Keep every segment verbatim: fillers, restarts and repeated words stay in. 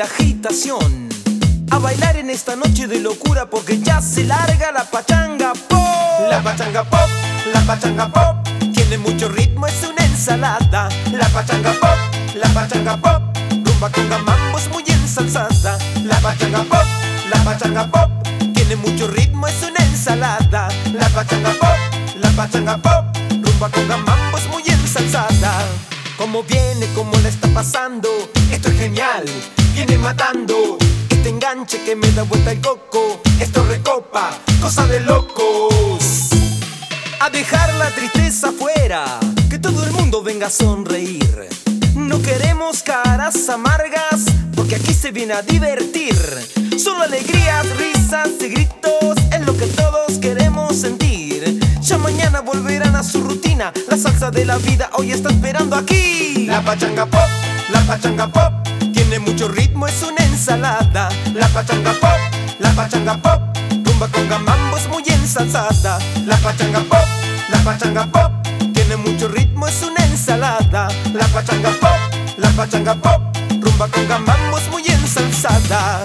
la agitación. A bailar en esta noche de locura porque ya se larga la pachanga pop. La pachanga pop, la pachanga pop, Tiene mucho ritmo, es una ensalada. la pachanga pop, la pachanga pop, Rumba con mambo es muy ensalzada. la pachanga pop, la pachanga pop, Tiene mucho ritmo, es una ensalada. la pachanga pop, la pachanga pop, Rumba con mambo es muy ensalzada. Como viene, como la está pasando, esto es genial, viene matando. este enganche que me da vuelta el coco, Esto recopa, cosa de locos. a dejar la tristeza afuera, que todo el mundo venga a sonreír. No queremos caras amargas, porque aquí se viene a divertir. Solo alegrías, risas y gritos es lo que todos queremos sentir. Ya mañana volverán a su rutina, la salsa de la vida hoy está esperando aquí. La pachanga pop, la pachanga pop, Tiene mucho ritmo, es una ensalada. la pachanga pop, la pachanga pop, Rumba con mambo es muy ensalzada. la pachanga pop, la pachanga pop, Tiene mucho ritmo, es una ensalada. la pachanga pop, la pachanga pop, Rumba con mambo es muy ensalzada.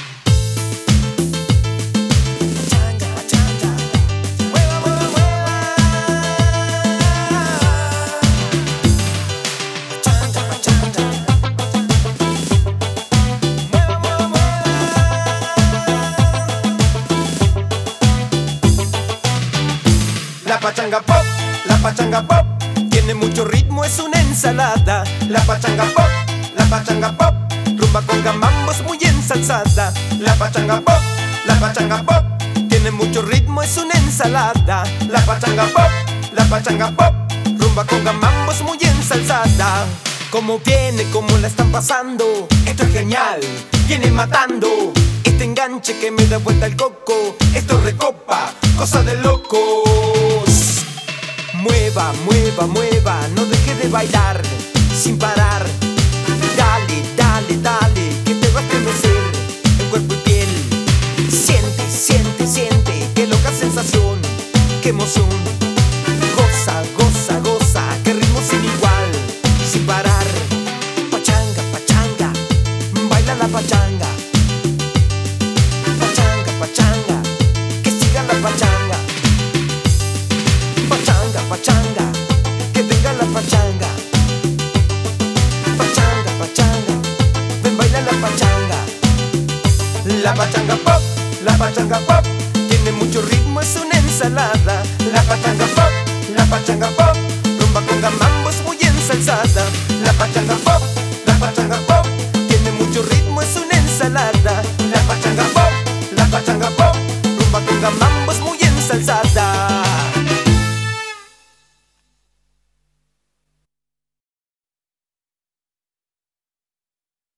Pachanga, pachanga, mueva, mueva, mueva. Pachanga, pachanga, mueva, mueva, mueva. la pachanga pop, la pachanga pop, Tiene mucho ritmo, es una ensalada. la pachanga pop, la pachanga pop, Rumba con mambo es muy ensalzada. la pachanga pop, la pachanga pop, Tiene mucho ritmo, es una ensalada. la pachanga pop, la pachanga pop, Rumba con mambo es muy ensalzada. Como viene, como la están pasando, esto es genial, viene matando. este enganche que me da vuelta el coco, Esto recopa, cosa de locos. mueva, mueva, mueva, no deje de bailar sin parar. Dale, dale, dale, que te va a estremecer en cuerpo y piel. Siente, siente, siente, qué loca sensación, qué emoción. Goza, goza, goza, qué ritmo sin igual, sin parar. Pachanga, pachanga, baila la pachanga. Pachanga, pachanga, que siga la pachanga. Pachanga, pachanga, que venga la pachanga. Pachanga, pachanga, ven baila la pachanga. La pachanga pop, la pachanga pop, Tiene mucho ritmo, es una ensalada. la pachanga pop, la pachanga pop, Rumba con mambo es muy ensalzada. la pachanga pop, la pachanga